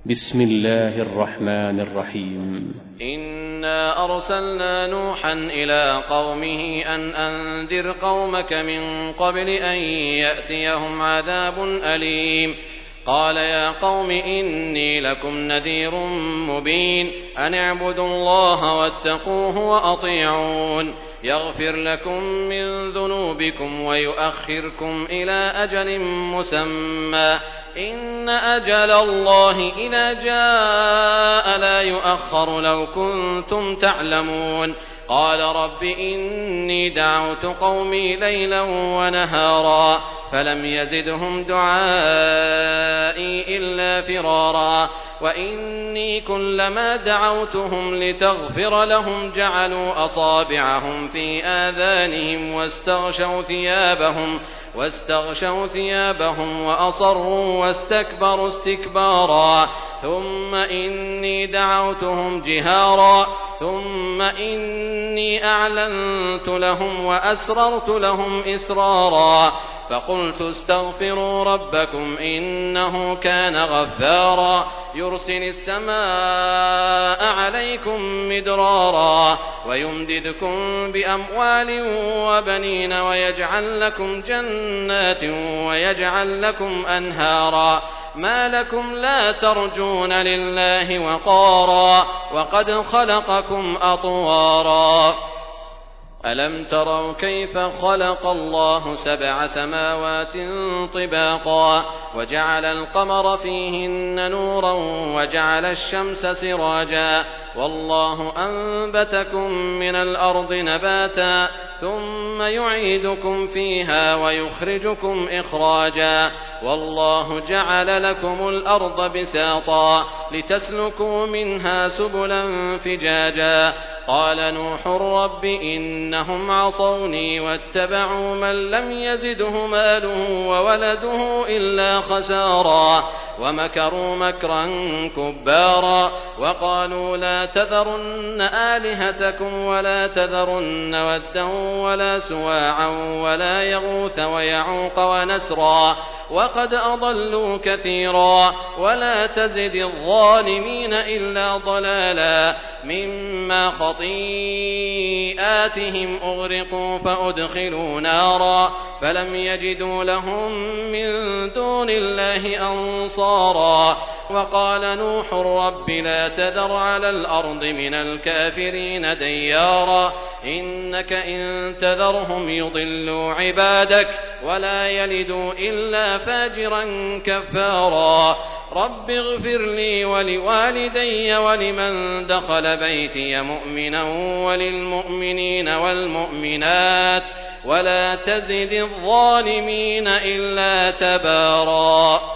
بسم الله الرحمن الرحيم. إنا أرسلنا نوحا إلى قومه أن أنذر قومك من قبل أن يأتيهم عذاب أليم. قال يا قوم إني لكم نذير مبين أن اعبدوا الله واتقوه وأطيعون يغفر لكم من ذنوبكم ويؤخركم إلى أجل مسمى إن أجل الله إذا جاء لا يؤخر لو كنتم تعلمون. قال رب إني دعوت قومي ليلا ونهارا فلم يزدهم دعائي إلا فرارا وإني كلما دعوتهم لتغفر لهم جعلوا أصابعهم في آذانهم واستغشوا ثيابهم وأصروا واستكبروا استكبارا ثم إني دعوتهم جهارا ثم إني أعلنت لهم وأسررت لهم إسرارا فقلت استغفروا ربكم إنه كان غفارا يرسل السماء عليكم مدرارا ويمددكم بأموال وبنين ويجعل لكم جنات ويجعل لكم أنهارا ما لكم لا ترجون لله وقارا وقد خلقكم أطوارا ألم تروا كيف خلق الله 7 سماوات طباقا وجعل القمر فيهن نورا وجعل الشمس سراجا والله أنبتكم من الأرض نباتا ثم يعيدكم فيها ويخرجكم إخراجا والله جعل لكم الأرض بساطا لتسلكوا منها سبلا فجاجا قال نوح رب إنهم عصوني واتبعوا من لم يزده ماله وولده إلا خسارا ومكروا مكرا كبارا وقالوا لا تذرن آلهتكم ولا تذرن ودا ولا سواعا ولا يغوث ويعوق ونسرا وقد أضلوا كثيرا ولا تزد الظالمين إلا ضلالا مما خطيئاتهم أغرقوا فأدخلوا نارا فلم يجدوا لهم من دون الله أنصارا وقال نوح رب لا تذر على الأرض من الكافرين ديارا إنك إن تذرهم يضلوا عبادك ولا يلدوا إلا فاجرا كفارا رب اغفر لي ولوالدي ولمن دخل بيتي مؤمنا وللمؤمنين والمؤمنات ولا تزد الظالمين إلا تبارا.